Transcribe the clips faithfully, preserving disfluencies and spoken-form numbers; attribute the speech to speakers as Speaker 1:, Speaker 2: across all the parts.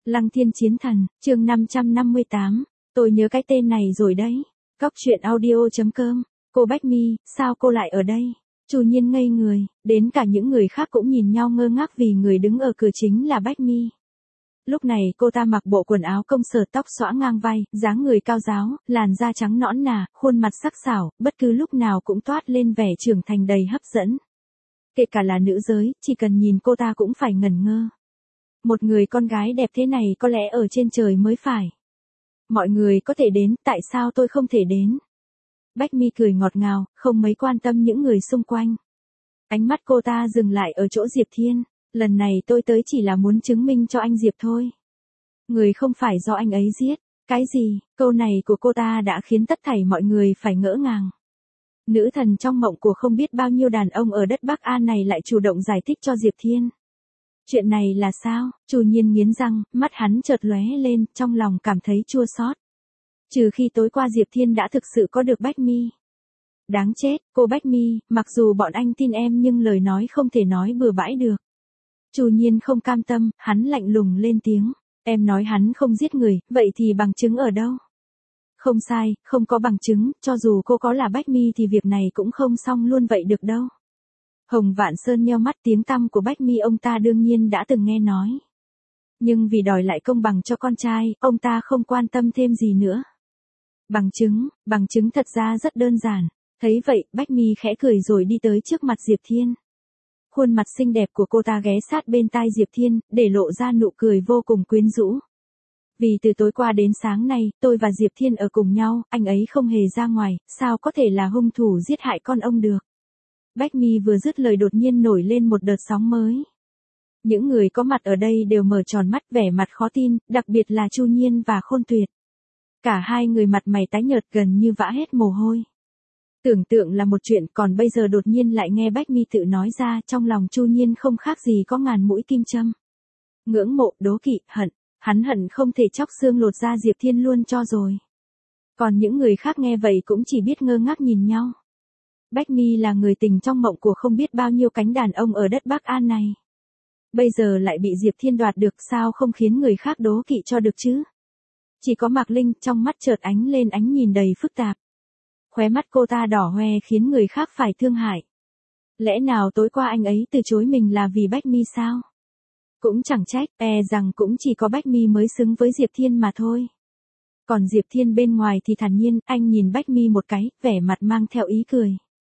Speaker 1: Lăng Thiên Chiến Thần, chương năm trăm năm mươi tám, tôi nhớ cái tên này rồi đấy. Cóc truyện audio chấm com, cô Bách Mi, sao cô lại ở đây? Chu Nhiên ngây người, đến cả những người khác cũng nhìn nhau ngơ ngác vì người đứng ở cửa chính là Bách Mi. Lúc này cô ta mặc bộ quần áo công sở, tóc xõa ngang vai, dáng người cao ráo, làn da trắng nõn nà, khuôn mặt sắc sảo, bất cứ lúc nào cũng toát lên vẻ trưởng thành đầy hấp dẫn. Kể cả là nữ giới, chỉ cần nhìn cô ta cũng phải ngẩn ngơ. Một người con gái đẹp thế này có lẽ ở trên trời mới phải. Mọi người có thể đến, tại sao tôi không thể đến? Bách Mi cười ngọt ngào, không mấy quan tâm những người xung quanh. Ánh mắt cô ta dừng lại ở chỗ Diệp Thiên. Lần này tôi tới chỉ là muốn chứng minh cho anh Diệp thôi. Người không phải do anh ấy giết. Cái gì? Câu này của cô ta đã khiến tất thảy mọi người phải ngỡ ngàng. Nữ thần trong mộng của không biết bao nhiêu đàn ông ở đất Bắc An này lại chủ động giải thích cho Diệp Thiên. Chuyện này là sao? Chu Nhiên nghiến răng, mắt hắn chợt lóe lên, trong lòng cảm thấy chua xót. Trừ khi tối qua Diệp Thiên đã thực sự có được Bách Mi. Đáng chết, cô Bách Mi, mặc dù bọn anh tin em nhưng lời nói không thể nói bừa bãi được. Chu Nhiên không cam tâm, hắn lạnh lùng lên tiếng. Em nói hắn không giết người, vậy thì bằng chứng ở đâu? Không sai, không có bằng chứng, cho dù cô có là Bách Mi thì việc này cũng không xong luôn vậy được đâu. Hồng Vạn Sơn nheo mắt, tiếng tăm của Bách Mi ông ta đương nhiên đã từng nghe nói. Nhưng vì đòi lại công bằng cho con trai, ông ta không quan tâm thêm gì nữa. Bằng chứng, bằng chứng thật ra rất đơn giản. Thấy vậy, Bách Mi khẽ cười rồi đi tới trước mặt Diệp Thiên. Khuôn mặt xinh đẹp của cô ta ghé sát bên tai Diệp Thiên, để lộ ra nụ cười vô cùng quyến rũ. Vì từ tối qua đến sáng nay, tôi và Diệp Thiên ở cùng nhau, anh ấy không hề ra ngoài, sao có thể là hung thủ giết hại con ông được. Bách Mi vừa dứt lời đột nhiên nổi lên một đợt sóng mới. Những người có mặt ở đây đều mở tròn mắt vẻ mặt khó tin, đặc biệt là Chu Nhiên và Khôn Tuyệt. Cả hai người mặt mày tái nhợt gần như vã hết mồ hôi. Tưởng tượng là một chuyện, còn bây giờ đột nhiên lại nghe Bách Mi tự nói ra, trong lòng Chu Nhiên không khác gì có ngàn mũi kim châm. Ngưỡng mộ, đố kỵ, hận, hắn hận không thể chóc xương lột da Diệp Thiên luôn cho rồi. Còn những người khác nghe vậy cũng chỉ biết ngơ ngác nhìn nhau. Bách Mi là người tình trong mộng của không biết bao nhiêu cánh đàn ông ở đất Bắc An này. Bây giờ lại bị Diệp Thiên đoạt được, sao không khiến người khác đố kỵ cho được chứ? Chỉ có Mạc Linh trong mắt chợt ánh lên ánh nhìn đầy phức tạp. Khóe mắt cô ta đỏ hoe khiến người khác phải thương hại. Lẽ nào tối qua anh ấy từ chối mình là vì Bách Mi sao? Cũng chẳng trách, e rằng cũng chỉ có Bách Mi mới xứng với Diệp Thiên mà thôi. Còn Diệp Thiên bên ngoài thì thản nhiên, anh nhìn Bách Mi một cái, vẻ mặt mang theo ý cười.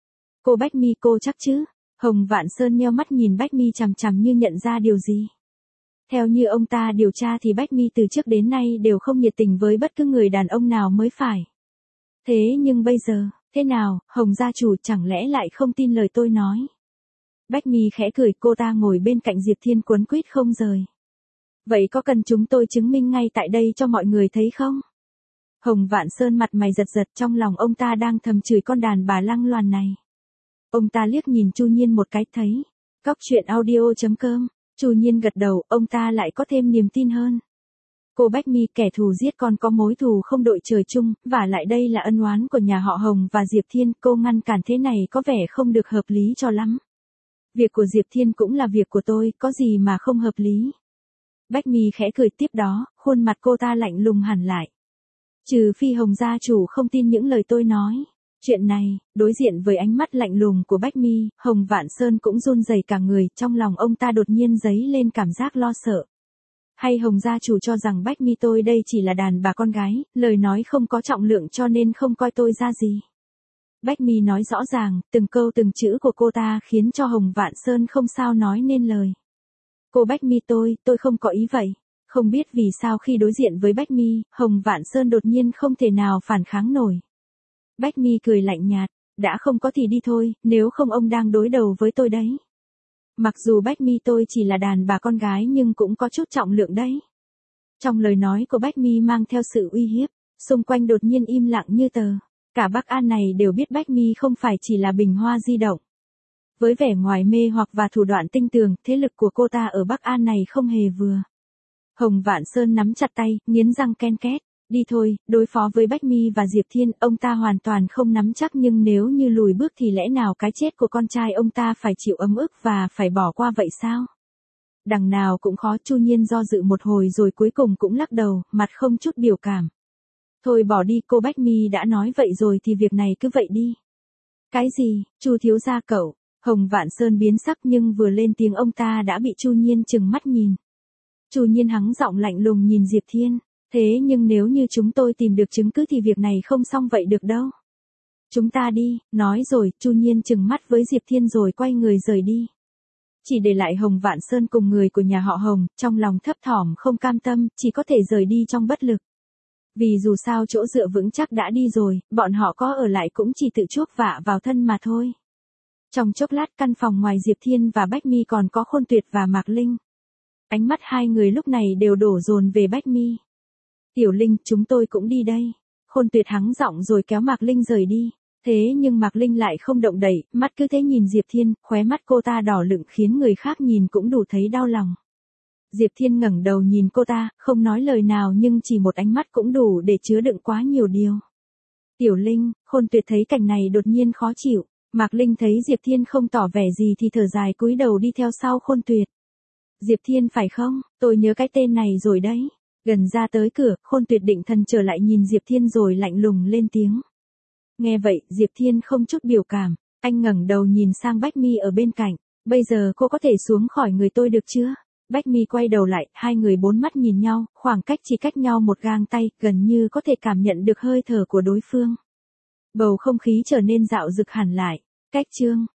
Speaker 1: Cô Bách Mi, cô chắc chứ? Hồng Vạn Sơn nheo mắt nhìn Bách Mi chằm chằm như nhận ra điều gì. Theo như ông ta điều tra thì Bách Mi từ trước đến nay đều không nhiệt tình với bất cứ người đàn ông nào mới phải. Thế nhưng bây giờ, thế nào, Hồng gia chủ chẳng lẽ lại không tin lời tôi nói? Bách Mi khẽ cười, cô ta ngồi bên cạnh Diệp Thiên quấn quýt không rời. Vậy có cần chúng tôi chứng minh ngay tại đây cho mọi người thấy không? Hồng Vạn Sơn mặt mày giật giật, trong lòng ông ta đang thầm chửi con đàn bà lăng loàn này. Ông ta liếc nhìn Chu Nhiên một cái thấy. Cóc truyện audio chấm com, Chu Nhiên gật đầu, ông ta lại có thêm niềm tin hơn. Cô Bách Mi, kẻ thù giết con có mối thù không đội trời chung, và lại đây là ân oán của nhà họ Hồng và Diệp Thiên, cô ngăn cản thế này có vẻ không được hợp lý cho lắm. Việc của Diệp Thiên cũng là việc của tôi, có gì mà không hợp lý. Bách Mi khẽ cười, tiếp đó, khuôn mặt cô ta lạnh lùng hẳn lại. Trừ phi Hồng gia chủ không tin những lời tôi nói. Chuyện này, đối diện với ánh mắt lạnh lùng của Bách Mi, Hồng Vạn Sơn cũng run rẩy cả người, trong lòng ông ta đột nhiên dấy lên cảm giác lo sợ. Hay Hồng gia chủ cho rằng Bách Mi tôi đây chỉ là đàn bà con gái, lời nói không có trọng lượng cho nên không coi tôi ra gì. Bách Mi nói rõ ràng, từng câu từng chữ của cô ta khiến cho Hồng Vạn Sơn không sao nói nên lời. Cô Bách Mi tôi, tôi không có ý vậy. Không biết vì sao khi đối diện với Bách Mi, Hồng Vạn Sơn đột nhiên không thể nào phản kháng nổi. Bách Mi cười lạnh nhạt, đã không có thì đi thôi, nếu không ông đang đối đầu với tôi đấy. Mặc dù Bách Mi tôi chỉ là đàn bà con gái nhưng cũng có chút trọng lượng đấy. Trong lời nói của Bách Mi mang theo sự uy hiếp, xung quanh đột nhiên im lặng như tờ. Cả Bắc An này đều biết Bách Mi không phải chỉ là bình hoa di động. Với vẻ ngoài mê hoặc và thủ đoạn tinh tường, thế lực của cô ta ở Bắc An này không hề vừa. Hồng Vạn Sơn nắm chặt tay, nghiến răng ken két. Đi thôi, đối phó với Bách Mi và Diệp Thiên, ông ta hoàn toàn không nắm chắc, nhưng nếu như lùi bước thì lẽ nào cái chết của con trai ông ta phải chịu ấm ức và phải bỏ qua vậy sao? đằng nào cũng khó. Chu Nhiên do dự một hồi rồi cuối cùng cũng lắc đầu, mặt không chút biểu cảm. Thôi bỏ đi, cô Bách Mi đã nói vậy rồi thì việc này cứ vậy đi. Cái gì, Chu thiếu gia cậu? Hồng Vạn Sơn biến sắc nhưng vừa lên tiếng ông ta đã bị Chu Nhiên trừng mắt nhìn. Chu Nhiên hắng giọng lạnh lùng nhìn Diệp Thiên, thế nhưng nếu như chúng tôi tìm được chứng cứ thì việc này không xong vậy được đâu. Chúng ta đi, nói rồi, Chu Nhiên trừng mắt với Diệp Thiên rồi quay người rời đi. Chỉ để lại Hồng Vạn Sơn cùng người của nhà họ Hồng, trong lòng thấp thỏm không cam tâm, chỉ có thể rời đi trong bất lực. Vì dù sao chỗ dựa vững chắc đã đi rồi, bọn họ có ở lại cũng chỉ tự chuốc vạ vào thân mà thôi. Trong chốc lát căn phòng ngoài Diệp Thiên và Bách Mi còn có Khôn Tuyệt và Mạc Linh. Ánh mắt hai người lúc này đều đổ dồn về Bách Mi. Tiểu Linh, chúng tôi cũng đi đây. Khôn Tuyệt hắng giọng rồi kéo Mạc Linh rời đi. Thế nhưng Mạc Linh lại không động đậy, mắt cứ thế nhìn Diệp Thiên, khóe mắt cô ta đỏ lựng khiến người khác nhìn cũng đủ thấy đau lòng. Diệp Thiên ngẩng đầu nhìn cô ta, không nói lời nào nhưng chỉ một ánh mắt cũng đủ để chứa đựng quá nhiều điều. Tiểu Linh, Khôn Tuyệt thấy cảnh này đột nhiên khó chịu. Mạc Linh thấy Diệp Thiên không tỏ vẻ gì thì thở dài cúi đầu đi theo sau Khôn Tuyệt. Diệp Thiên phải không, tôi nhớ cái tên này rồi đấy. Gần ra tới cửa, Khôn Tuyệt định thần trở lại nhìn Diệp Thiên rồi lạnh lùng lên tiếng. Nghe vậy, Diệp Thiên không chút biểu cảm, anh ngẩng đầu nhìn sang Bách Mi ở bên cạnh. Bây giờ cô có thể xuống khỏi người tôi được chưa? Bách Mi quay đầu lại, hai người bốn mắt nhìn nhau, khoảng cách chỉ cách nhau một gang tay, gần như có thể cảm nhận được hơi thở của đối phương. Bầu không khí trở nên dạo dực hẳn lại. Cách chương